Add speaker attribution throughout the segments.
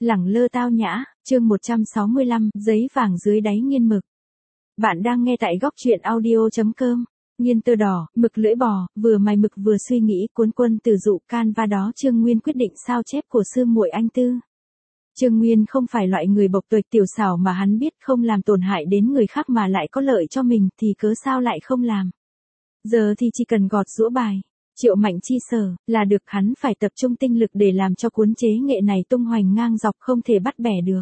Speaker 1: Lẳng lơ tao nhã, chương 165, giấy vàng dưới đáy nghiên mực. Bạn đang nghe tại góc truyện audio.com. Nghiên tơ đỏ, mực lưỡi bò, vừa mài mực vừa suy nghĩ cuốn quân từ dụ Canva đó Trương Nguyên quyết định sao chép của sư muội anh Tư. Trương Nguyên không phải loại người bộc tuệch tiểu xảo mà hắn biết không làm tổn hại đến người khác mà lại có lợi cho mình thì cớ sao lại không làm. Giờ thì chỉ cần gọt giũa bài. Triệu Mạnh Chi sở, là được hắn phải tập trung tinh lực để làm cho cuốn chế nghệ này tung hoành ngang dọc không thể bắt bẻ được.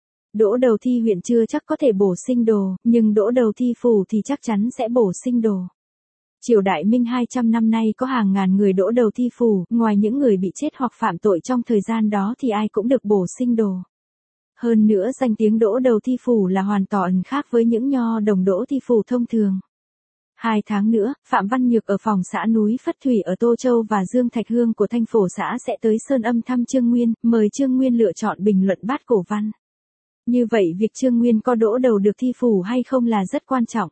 Speaker 1: Đỗ đầu thi huyện chưa chắc có thể bổ sinh đồ, nhưng đỗ đầu thi phủ thì chắc chắn sẽ bổ sinh đồ. Triều Đại Minh 200 năm nay có hàng ngàn người đỗ đầu thi phủ, ngoài những người bị chết hoặc phạm tội trong thời gian đó thì ai cũng được bổ sinh đồ. Hơn nữa danh tiếng đỗ đầu thi phủ là hoàn toàn khác với những nho đồng đỗ thi phủ thông thường. 2 tháng nữa, Phạm Văn Nhược ở phòng xã núi Phất Thủy ở Tô Châu và Dương Thạch Hương của Thanh Phổ xã sẽ tới Sơn Âm thăm Trương Nguyên, mời Trương Nguyên lựa chọn bình luận bát cổ văn. Như vậy việc Trương Nguyên có đỗ đầu được thi phủ hay không là rất quan trọng.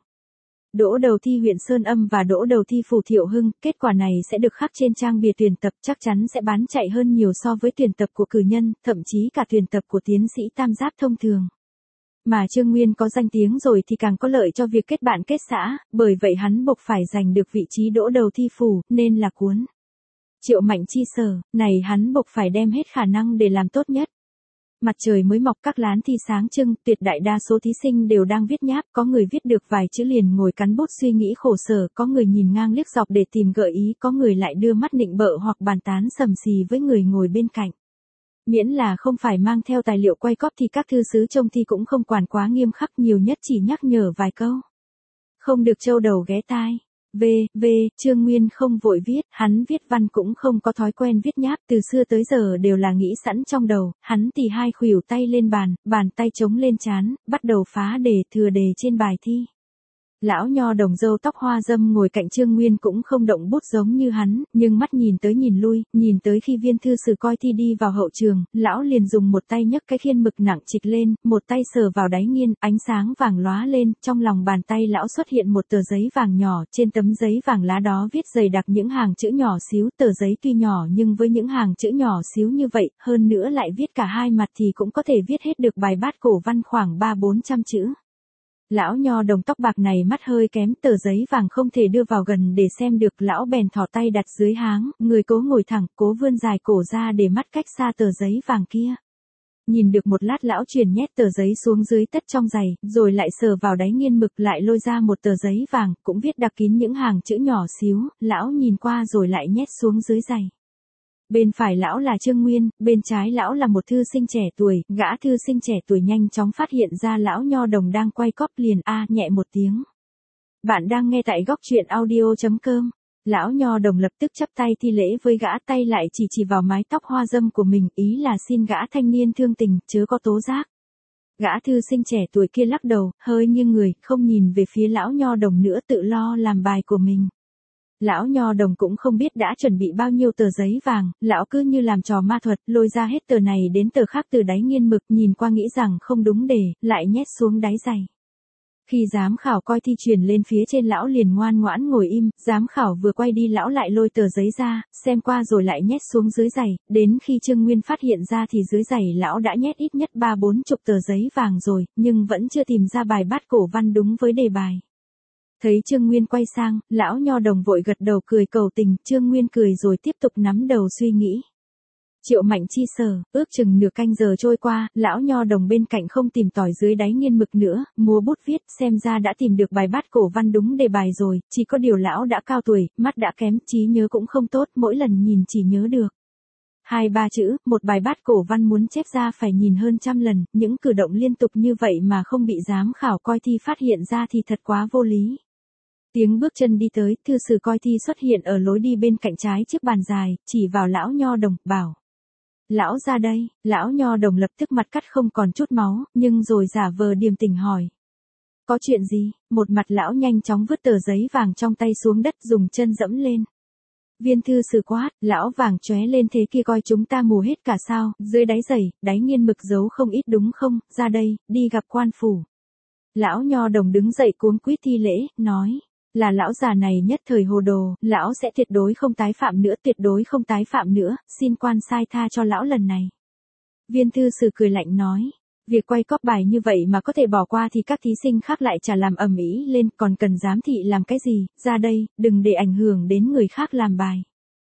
Speaker 1: Đỗ đầu thi huyện Sơn Âm và đỗ đầu thi phủ Thiệu Hưng, kết quả này sẽ được khắc trên trang bìa tuyển tập chắc chắn sẽ bán chạy hơn nhiều so với tuyển tập của cử nhân, thậm chí cả tuyển tập của tiến sĩ tam giáp thông thường. Mà Trương Nguyên có danh tiếng rồi thì càng có lợi cho việc kết bạn kết xã, bởi vậy hắn buộc phải giành được vị trí đỗ đầu thi phủ, nên là cuốn. Triệu Mạnh Chi sở, này hắn buộc phải đem hết khả năng để làm tốt nhất. Mặt trời mới mọc các lán thi sáng trưng, tuyệt đại đa số thí sinh đều đang viết nháp, có người viết được vài chữ liền ngồi cắn bút suy nghĩ khổ sở, có người nhìn ngang liếc dọc để tìm gợi ý, có người lại đưa mắt nịnh bợ hoặc bàn tán sầm xì với người ngồi bên cạnh. Miễn là không phải mang theo tài liệu quay cóp thì các thư sứ trông thi cũng không quản quá nghiêm khắc, nhiều nhất chỉ nhắc nhở vài câu. Không được trâu đầu ghé tai. Trương Nguyên không vội viết, hắn viết văn cũng không có thói quen viết nháp, từ xưa tới giờ đều là nghĩ sẵn trong đầu, hắn tì hai khuỷu tay lên bàn tay chống lên trán, bắt đầu phá đề thừa đề trên bài thi. Lão nho đồng râu tóc hoa râm ngồi cạnh Trương Nguyên cũng không động bút giống như hắn, nhưng mắt nhìn tới nhìn lui, nhìn tới khi viên thư sử coi thi đi vào hậu trường, lão liền dùng một tay nhấc cái khiên mực nặng trịch lên, một tay sờ vào đáy nghiên, ánh sáng vàng lóa lên, trong lòng bàn tay lão xuất hiện một tờ giấy vàng nhỏ, trên tấm giấy vàng lá đó viết dày đặc những hàng chữ nhỏ xíu, tờ giấy tuy nhỏ nhưng với những hàng chữ nhỏ xíu như vậy, hơn nữa lại viết cả hai mặt thì cũng có thể viết hết được bài bát cổ văn khoảng 300-400 chữ. Lão nho đồng tóc bạc này mắt hơi kém, tờ giấy vàng không thể đưa vào gần để xem được, lão bèn thò tay đặt dưới háng, người cố ngồi thẳng, cố vươn dài cổ ra để mắt cách xa tờ giấy vàng kia. Nhìn được một lát lão chuyển nhét tờ giấy xuống dưới tất trong giày, rồi lại sờ vào đáy nghiên mực lại lôi ra một tờ giấy vàng, cũng viết đặc kín những hàng chữ nhỏ xíu, lão nhìn qua rồi lại nhét xuống dưới giày. Bên phải lão là Trương Nguyên, bên trái lão là một thư sinh trẻ tuổi, gã thư sinh trẻ tuổi nhanh chóng phát hiện ra lão nho đồng đang quay cóp liền nhẹ một tiếng. Bạn đang nghe tại góc truyện audio.com. Lão nho đồng lập tức chắp tay thi lễ với gã, tay lại chỉ vào mái tóc hoa râm của mình, ý là xin gã thanh niên thương tình, chớ có tố giác. Gã thư sinh trẻ tuổi kia lắc đầu, hơi nghiêng người, không nhìn về phía lão nho đồng nữa, tự lo làm bài của mình. Lão nho đồng cũng không biết đã chuẩn bị bao nhiêu tờ giấy vàng, lão cứ như làm trò ma thuật, lôi ra hết tờ này đến tờ khác từ đáy nghiên mực, nhìn qua nghĩ rằng không đúng đề, lại nhét xuống đáy giày. Khi giám khảo coi thi truyền lên phía trên lão liền ngoan ngoãn ngồi im, giám khảo vừa quay đi lão lại lôi tờ giấy ra, xem qua rồi lại nhét xuống dưới giày, đến khi Trương Nguyên phát hiện ra thì dưới giày lão đã nhét ít nhất 30-40 tờ giấy vàng rồi, nhưng vẫn chưa tìm ra bài bát cổ văn đúng với đề bài. Thấy Trương Nguyên quay sang, lão nho đồng vội gật đầu cười cầu tình, Trương Nguyên cười rồi tiếp tục nắm đầu suy nghĩ. Triệu Mạnh Chi sở, ước chừng nửa canh giờ trôi qua, lão nho đồng bên cạnh không tìm tòi dưới đáy nghiên mực nữa, múa bút viết, xem ra đã tìm được bài bát cổ văn đúng đề bài rồi, chỉ có điều lão đã cao tuổi, mắt đã kém, trí nhớ cũng không tốt, mỗi lần nhìn chỉ nhớ được 2-3 chữ, một bài bát cổ văn muốn chép ra phải nhìn hơn trăm lần, những cử động liên tục như vậy mà không bị giám khảo coi thi phát hiện ra thì thật quá vô lý. Tiếng bước chân đi tới, thư sử coi thi xuất hiện ở lối đi bên cạnh trái chiếc bàn dài, chỉ vào lão nho đồng, bảo. Lão ra đây, lão nho đồng lập tức mặt cắt không còn chút máu, nhưng rồi giả vờ điềm tĩnh hỏi. Có chuyện gì? Một mặt lão nhanh chóng vứt tờ giấy vàng trong tay xuống đất dùng chân dẫm lên. Viên thư sử quát, lão vàng chóe lên thế kia coi chúng ta mù hết cả sao, dưới đáy giày, đáy nghiên mực giấu không ít đúng không, ra đây, đi gặp quan phủ. Lão nho đồng đứng dậy cuống quýt thi lễ, nói. Là lão già này nhất thời hồ đồ, lão sẽ tuyệt đối không tái phạm nữa, tuyệt đối không tái phạm nữa, xin quan sai tha cho lão lần này. Viên thư sử cười lạnh nói. Việc quay cóp bài như vậy mà có thể bỏ qua thì các thí sinh khác lại chả làm ầm ĩ lên, còn cần giám thị làm cái gì, ra đây, đừng để ảnh hưởng đến người khác làm bài.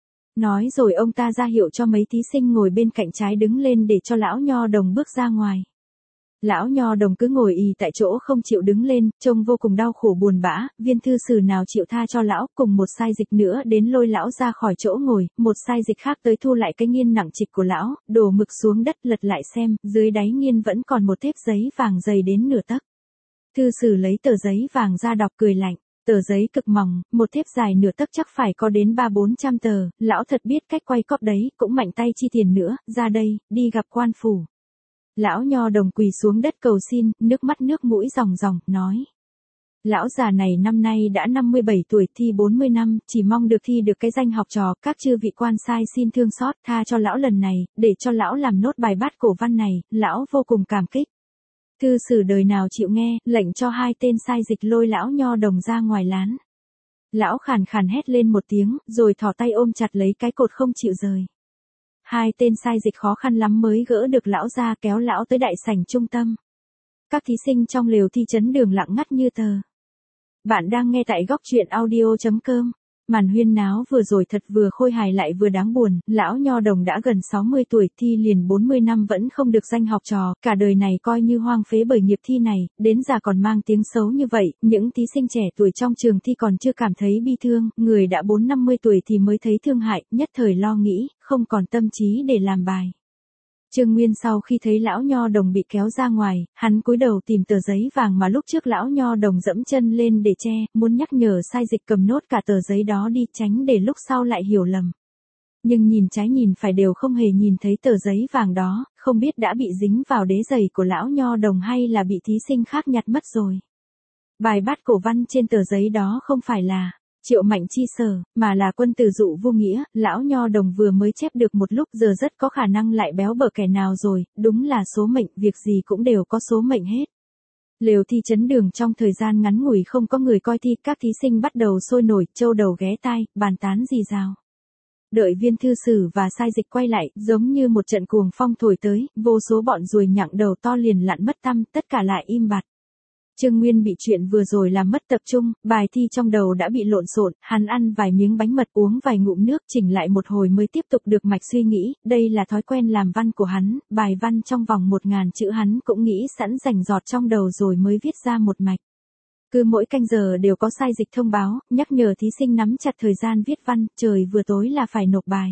Speaker 1: Nói rồi ông ta ra hiệu cho mấy thí sinh ngồi bên cạnh trái đứng lên để cho lão Nho Đồng bước ra ngoài. Lão Nho Đồng cứ ngồi ì tại chỗ không chịu đứng lên, trông vô cùng đau khổ buồn bã, viên thư sử nào chịu tha cho lão, cùng một sai dịch nữa đến lôi lão ra khỏi chỗ ngồi, một sai dịch khác tới thu lại cái nghiên nặng trịch của lão, đổ mực xuống đất lật lại xem, dưới đáy nghiên vẫn còn một thép giấy vàng dày đến nửa tấc. Thư sử lấy tờ giấy vàng ra đọc cười lạnh. Tờ giấy cực mỏng, một thép dài nửa tấc chắc phải có đến 300-400 tờ, lão thật biết cách quay cóp đấy, cũng mạnh tay chi tiền nữa, ra đây, đi gặp quan phủ. Lão Nho Đồng quỳ xuống đất cầu xin, nước mắt nước mũi ròng ròng, nói. Lão già này năm nay đã 57 tuổi, thi 40 năm, chỉ mong được thi được cái danh học trò, các chư vị quan sai xin thương xót tha cho lão lần này, để cho lão làm nốt bài bát cổ văn này, lão vô cùng cảm kích. Thư sử đời nào chịu nghe, lệnh cho hai tên sai dịch lôi lão Nho Đồng ra ngoài lán. Lão khàn khàn hét lên một tiếng, rồi thò tay ôm chặt lấy cái cột không chịu rời. Hai tên sai dịch khó khăn lắm mới gỡ được lão ra, kéo lão tới đại sảnh trung tâm. Các thí sinh trong lều thi chấn đường lặng ngắt như tờ. Bạn đang nghe tại góc truyện audio.com. Màn huyên náo vừa rồi thật vừa khôi hài lại vừa đáng buồn, lão Nho Đồng đã gần 60 tuổi, thi liền 40 năm vẫn không được danh học trò, cả đời này coi như hoang phế bởi nghiệp thi này, đến già còn mang tiếng xấu như vậy, những thí sinh trẻ tuổi trong trường thi còn chưa cảm thấy bi thương, người đã 4-50 tuổi thì mới thấy thương hại, nhất thời lo nghĩ, không còn tâm trí để làm bài. Trương Nguyên sau khi thấy lão Nho Đồng bị kéo ra ngoài, hắn cúi đầu tìm tờ giấy vàng mà lúc trước lão Nho Đồng dẫm chân lên để che, muốn nhắc nhở sai dịch cầm nốt cả tờ giấy đó đi, tránh để lúc sau lại hiểu lầm. Nhưng nhìn trái nhìn phải đều không hề nhìn thấy tờ giấy vàng đó, không biết đã bị dính vào đế giày của lão Nho Đồng hay là bị thí sinh khác nhặt mất rồi. Bài bát cổ văn trên tờ giấy đó không phải là Triệu Mạnh Chi sở, mà là Quân Tử Dụ Vô Nghĩa, lão Nho Đồng vừa mới chép được một lúc, giờ rất có khả năng lại béo bở kẻ nào rồi, đúng là số mệnh, việc gì cũng đều có số mệnh hết. Lều thi chấn đường trong thời gian ngắn ngủi không có người coi thi, các thí sinh bắt đầu sôi nổi, châu đầu ghé tai, bàn tán rì rào. Đợi viên thư sử và sai dịch quay lại, giống như một trận cuồng phong thổi tới, vô số bọn ruồi nhặng đầu to liền lặn mất tăm, tất cả lại im bặt. Trương Nguyên bị chuyện vừa rồi làm mất tập trung, bài thi trong đầu đã bị lộn xộn, hắn ăn vài miếng bánh mật, uống vài ngụm nước, chỉnh lại một hồi mới tiếp tục được mạch suy nghĩ, đây là thói quen làm văn của hắn, bài văn trong vòng 1000 chữ hắn cũng nghĩ sẵn rành rọt trong đầu rồi mới viết ra một mạch. Cứ mỗi canh giờ đều có sai dịch thông báo, nhắc nhở thí sinh nắm chặt thời gian viết văn, trời vừa tối là phải nộp bài.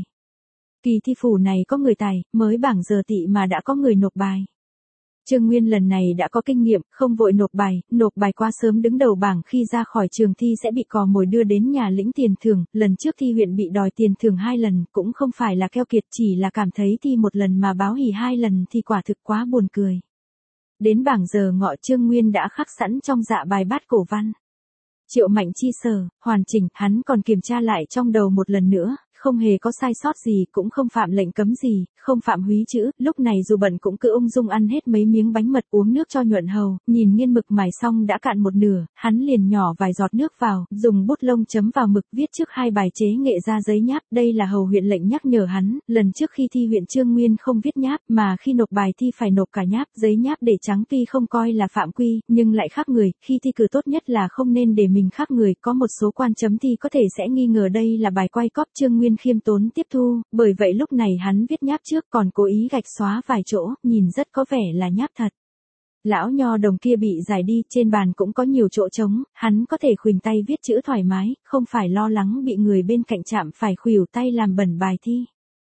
Speaker 1: Kỳ thi phủ này có người tài, mới bảng giờ tị mà đã có người nộp bài. Trương Nguyên lần này đã có kinh nghiệm, không vội nộp bài quá sớm đứng đầu bảng, khi ra khỏi trường thi sẽ bị cò mồi đưa đến nhà lĩnh tiền thưởng, lần trước thi huyện bị đòi tiền thưởng 2 lần, cũng không phải là keo kiệt, chỉ là cảm thấy thi một lần mà báo hỉ 2 lần thì quả thực quá buồn cười. Đến bảng giờ ngọ, Trương Nguyên đã khắc sẵn trong dạ bài bát cổ văn. Triệu Mạnh Chi sở, hoàn chỉnh, hắn còn kiểm tra lại trong đầu một lần nữa, không hề có sai sót gì, cũng không phạm lệnh cấm gì, không phạm húy chữ, lúc này dù bận cũng cứ ung dung ăn hết mấy miếng bánh mật, uống nước cho nhuận hầu, nhìn nghiên mực mài xong đã cạn một nửa, hắn liền nhỏ vài giọt nước vào, dùng bút lông chấm vào mực, viết trước 2 bài chế nghệ ra giấy nháp, đây là hầu huyện lệnh nhắc nhở hắn, lần trước khi thi huyện Trương Nguyên không viết nháp, mà khi nộp bài thi phải nộp cả nháp, giấy nháp để trắng tuy không coi là phạm quy, nhưng lại khác người, khi thi cử tốt nhất là không nên để mình khác người, có một số quan chấm thi có thể sẽ nghi ngờ đây là bài quay cóp. Trương Nguyên khiêm tốn tiếp thu, bởi vậy lúc này hắn viết nháp trước, còn cố ý gạch xóa vài chỗ, nhìn rất có vẻ là nháp thật. Lão Nho Đồng kia bị giải đi, trên bàn cũng có nhiều chỗ trống, hắn có thể khuỷu tay viết chữ thoải mái, không phải lo lắng bị người bên cạnh chạm phải khuỷu tay làm bẩn bài thi.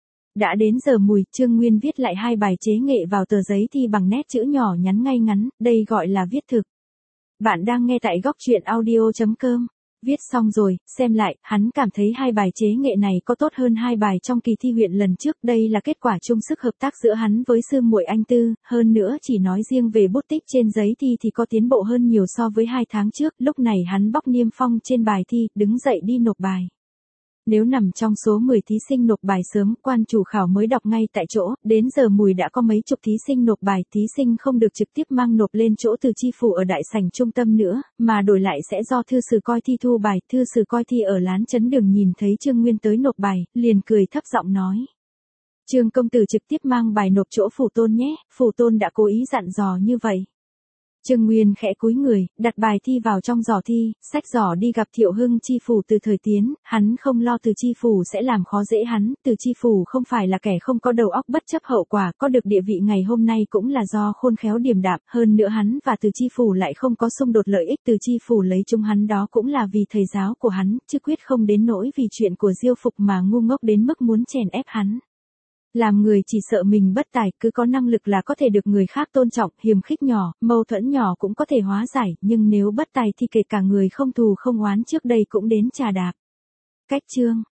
Speaker 1: Đã đến giờ mùi, Trương Nguyên viết lại 2 bài chế nghệ vào tờ giấy thi bằng nét chữ nhỏ nhắn ngay ngắn, đây gọi là viết thực. Bạn đang nghe tại góc truyện audio.com. Viết xong rồi, xem lại, hắn cảm thấy 2 bài chế nghệ này có tốt hơn 2 bài trong kỳ thi huyện lần trước, đây là kết quả chung sức hợp tác giữa hắn với sư muội anh Tư, hơn nữa chỉ nói riêng về bút tích trên giấy thi thì có tiến bộ hơn nhiều so với 2 tháng trước, lúc này hắn bóc niêm phong trên bài thi, đứng dậy đi nộp bài. Nếu nằm trong số 10 thí sinh nộp bài sớm, quan chủ khảo mới đọc ngay tại chỗ, đến giờ mùi đã có mấy chục thí sinh nộp bài, thí sinh không được trực tiếp mang nộp lên chỗ từ chi phủ ở đại sảnh trung tâm nữa, mà đổi lại sẽ do thư sử coi thi thu bài, thư sử coi thi ở lán chấn đường nhìn thấy Trương Nguyên tới nộp bài, liền cười thấp giọng nói. Trương công tử trực tiếp mang bài nộp chỗ phủ tôn nhé, phủ tôn đã cố ý dặn dò như vậy. Trương Nguyên khẽ cúi người, đặt bài thi vào trong giỏ thi, xách giỏ đi gặp Thiệu Hưng chi phủ Từ Thời Tiến, hắn không lo Từ chi phủ sẽ làm khó dễ hắn, Từ chi phủ không phải là kẻ không có đầu óc bất chấp hậu quả, có được địa vị ngày hôm nay cũng là do khôn khéo điềm đạm, hơn nữa hắn và Từ chi phủ lại không có xung đột lợi ích, Từ chi phủ lấy chúng hắn đó cũng là vì thầy giáo của hắn, chứ quyết không đến nỗi vì chuyện của Diêu Phục mà ngu ngốc đến mức muốn chèn ép hắn. Làm người chỉ sợ mình bất tài, cứ có năng lực là có thể được người khác tôn trọng, hiềm khích nhỏ, mâu thuẫn nhỏ cũng có thể hóa giải, nhưng nếu bất tài thì kể cả người không thù không oán trước đây cũng đến chà đạp. Cách chương